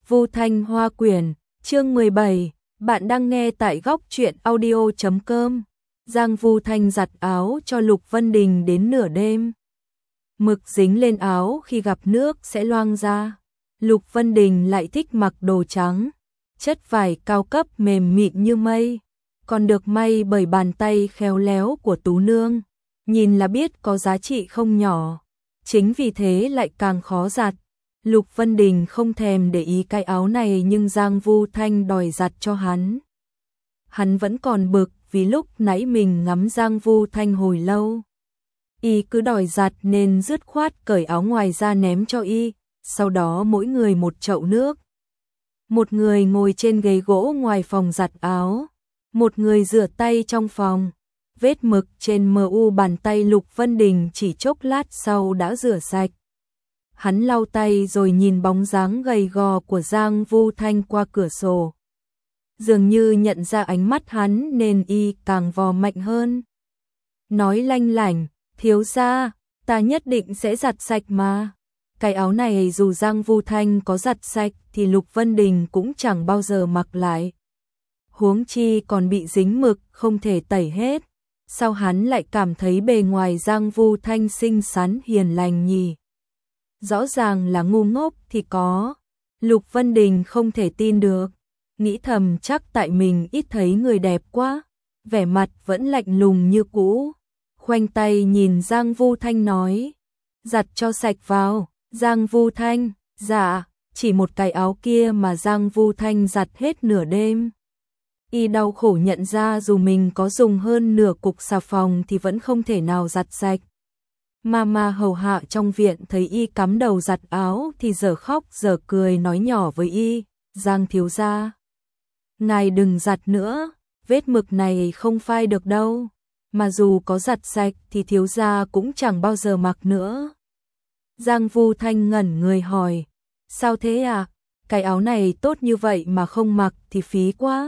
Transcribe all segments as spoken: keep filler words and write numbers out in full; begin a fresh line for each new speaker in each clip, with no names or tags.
Vu Thanh Hoa Quyển, chương mười bảy, bạn đang nghe tại góc truyện audio chấm com. Giang Vu Thanh giặt áo cho Lục Vân Đình đến nửa đêm. Mực dính lên áo khi gặp nước sẽ loang ra. Lục Vân Đình lại thích mặc đồ trắng, chất vải cao cấp mềm mịn như mây, còn được may bởi bàn tay khéo léo của Tú Nương, nhìn là biết có giá trị không nhỏ, chính vì thế lại càng khó giặt. Lục Vân Đình không thèm để ý cái áo này nhưng Giang Vu Thanh đòi giặt cho hắn. Hắn vẫn còn bực vì lúc nãy mình ngắm Giang Vu Thanh hồi lâu. Y cứ đòi giặt nên dứt khoát cởi áo ngoài ra ném cho Y, sau đó mỗi người một chậu nước. Một người ngồi trên ghế gỗ ngoài phòng giặt áo, một người rửa tay trong phòng. Vết mực trên mu bàn tay Lục Vân Đình chỉ chốc lát sau đã rửa sạch. Hắn lau tay rồi nhìn bóng dáng gầy gò của Giang Vu Thanh qua cửa sổ. Dường như nhận ra ánh mắt hắn nên Y càng vò mạnh hơn. Nói lanh lảnh, thiếu gia, ta nhất định sẽ giặt sạch mà. Cái áo này dù Giang Vu Thanh có giặt sạch thì Lục Vân Đình cũng chẳng bao giờ mặc lại. Huống chi còn bị dính mực không thể tẩy hết. Sao hắn lại cảm thấy bề ngoài Giang Vu Thanh xinh xắn hiền lành nhỉ? Rõ ràng là ngu ngốc thì có. Lục Vân Đình không thể tin được, nghĩ thầm chắc tại mình ít thấy người đẹp quá, vẻ mặt vẫn lạnh lùng như cũ. Khoanh tay nhìn Giang Vu Thanh nói, giặt cho sạch vào. Giang Vu Thanh, dạ, chỉ một cái áo kia mà Giang Vu Thanh giặt hết nửa đêm. Y đau khổ nhận ra dù mình có dùng hơn nửa cục xà phòng thì vẫn không thể nào giặt sạch. Mama hầu hạ trong viện thấy Y cắm đầu giặt áo thì giờ khóc giờ cười nói nhỏ với Y, Giang thiếu gia, ngài đừng giặt nữa, vết mực này không phai được đâu, mà dù có giặt sạch thì thiếu gia cũng chẳng bao giờ mặc nữa. Giang Vu Thanh ngẩn người hỏi, sao thế à, cái áo này tốt như vậy mà không mặc thì phí quá.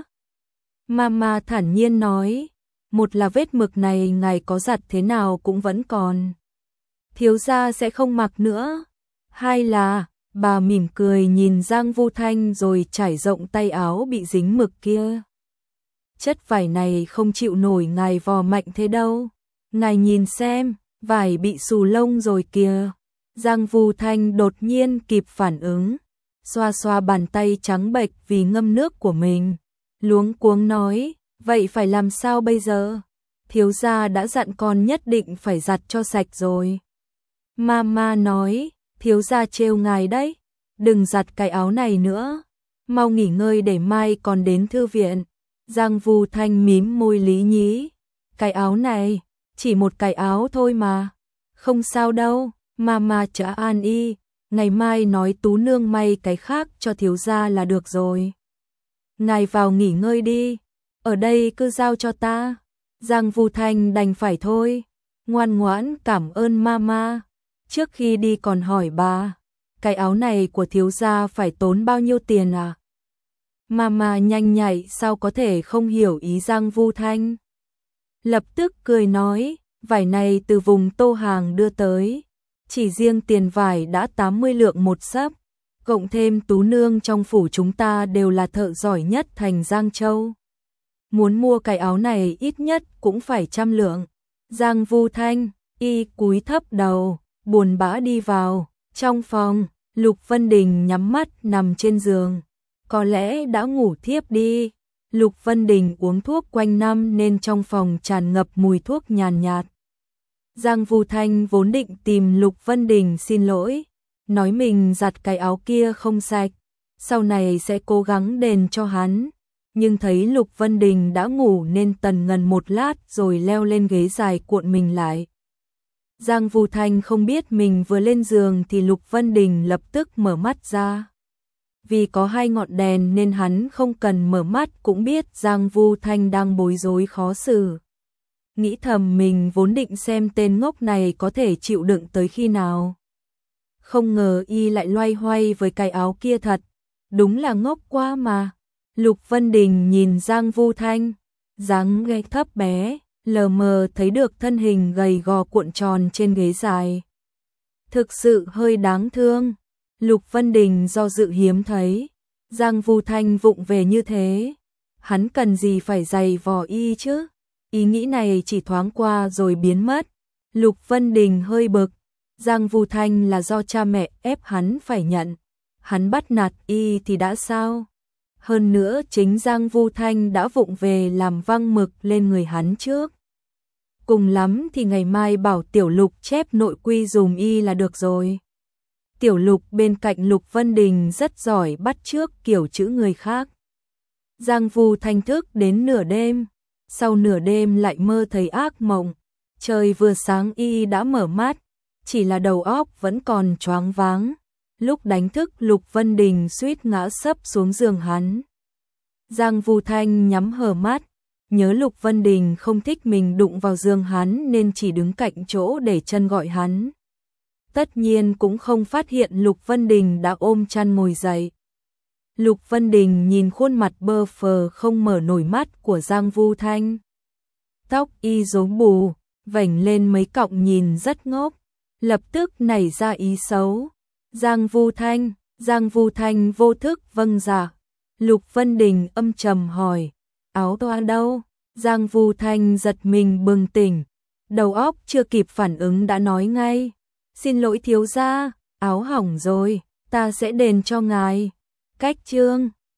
Mama thản nhiên nói, một là vết mực này ngài có giặt thế nào cũng vẫn còn, thiếu gia sẽ không mặc nữa. Hai là, bà mỉm cười nhìn Giang Vu Thanh rồi trải rộng tay áo bị dính mực kia. Chất vải này không chịu nổi ngài vò mạnh thế đâu. Ngài nhìn xem, vải bị xù lông rồi kìa. Giang Vu Thanh đột nhiên kịp phản ứng, xoa xoa bàn tay trắng bệch vì ngâm nước của mình. Luống cuống nói, vậy phải làm sao bây giờ? Thiếu gia đã dặn con nhất định phải giặt cho sạch rồi. Mama nói, thiếu gia trêu ngài đấy, đừng giặt cái áo này nữa, mau nghỉ ngơi để mai còn đến thư viện. Giang Vu Thanh mím môi lý nhí, cái áo này, chỉ một cái áo thôi mà, không sao đâu. Mama chả an Y, ngày mai nói Tú Nương may cái khác cho thiếu gia là được rồi. Ngài vào nghỉ ngơi đi, ở đây cứ giao cho ta. Giang Vu Thanh đành phải thôi, ngoan ngoãn cảm ơn Mama. Trước khi đi còn hỏi bà, cái áo này của thiếu gia phải tốn bao nhiêu tiền à? Mama nhanh nhạy sao có thể không hiểu ý Giang Vu Thanh. Lập tức cười nói, vải này từ vùng Tô Hàng đưa tới, chỉ riêng tiền vải đã tám mươi lượng một xấp, cộng thêm Tú Nương trong phủ chúng ta đều là thợ giỏi nhất thành Giang Châu. Muốn mua cái áo này ít nhất cũng phải trăm lượng. Giang Vu Thanh, Y cúi thấp đầu, buồn bã đi vào. Trong phòng, Lục Vân Đình nhắm mắt nằm trên giường, có lẽ đã ngủ thiếp đi. Lục Vân Đình uống thuốc quanh năm nên trong phòng tràn ngập mùi thuốc nhàn nhạt. Giang Vu Thanh vốn định tìm Lục Vân Đình xin lỗi, nói mình giặt cái áo kia không sạch, sau này sẽ cố gắng đền cho hắn, nhưng thấy Lục Vân Đình đã ngủ nên tần ngần một lát rồi leo lên ghế dài cuộn mình lại. Giang Vu Thanh không biết mình vừa lên giường thì Lục Vân Đình lập tức mở mắt ra. Vì có hai ngọn đèn nên hắn không cần mở mắt cũng biết Giang Vu Thanh đang bối rối khó xử. Nghĩ thầm mình vốn định xem tên ngốc này có thể chịu đựng tới khi nào. Không ngờ Y lại loay hoay với cái áo kia thật, đúng là ngốc quá mà. Lục Vân Đình nhìn Giang Vu Thanh, dáng ghé thấp bé, lờ mờ thấy được thân hình gầy gò cuộn tròn trên ghế dài. Thực sự hơi đáng thương. Lục Vân Đình do dự hiếm thấy, Giang Vu Thanh vụng về như thế, hắn cần gì phải giày vò y chứ? Ý nghĩ này chỉ thoáng qua rồi biến mất. Lục Vân Đình hơi bực, Giang Vu Thanh là do cha mẹ ép hắn phải nhận, hắn bắt nạt y thì đã sao? Hơn nữa chính Giang Vu Thanh đã vụng về làm văng mực lên người hắn trước. Cùng lắm thì ngày mai bảo Tiểu Lục chép nội quy dùm y là được rồi. Tiểu Lục bên cạnh Lục Vân Đình rất giỏi bắt chước kiểu chữ người khác. Giang Vu Thanh thức đến nửa đêm, sau nửa đêm lại mơ thấy ác mộng. Trời vừa sáng y đã mở mắt, chỉ là đầu óc vẫn còn choáng váng. Lúc đánh thức Lục Vân Đình suýt ngã sấp xuống giường hắn. Giang Vu Thanh nhắm hờ mắt, nhớ Lục Vân Đình không thích mình đụng vào giường hắn nên chỉ đứng cạnh chỗ để chân gọi hắn. Tất nhiên cũng không phát hiện Lục Vân Đình đã ôm chăn ngồi dậy. Lục Vân Đình nhìn khuôn mặt bơ phờ không mở nổi mắt của Giang Vu Thanh. Tóc y rối bù, vểnh lên mấy cọng nhìn rất ngốc, lập tức nảy ra ý xấu. Giang Vu Thanh, Giang Vu Thanh vô thức vâng dạ. Lục Vân Đình âm trầm hỏi, áo toa đâu? Giang Vu Thanh giật mình bừng tỉnh, đầu óc chưa kịp phản ứng đã nói ngay, xin lỗi thiếu gia, áo hỏng rồi, ta sẽ đền cho ngài. Cách chương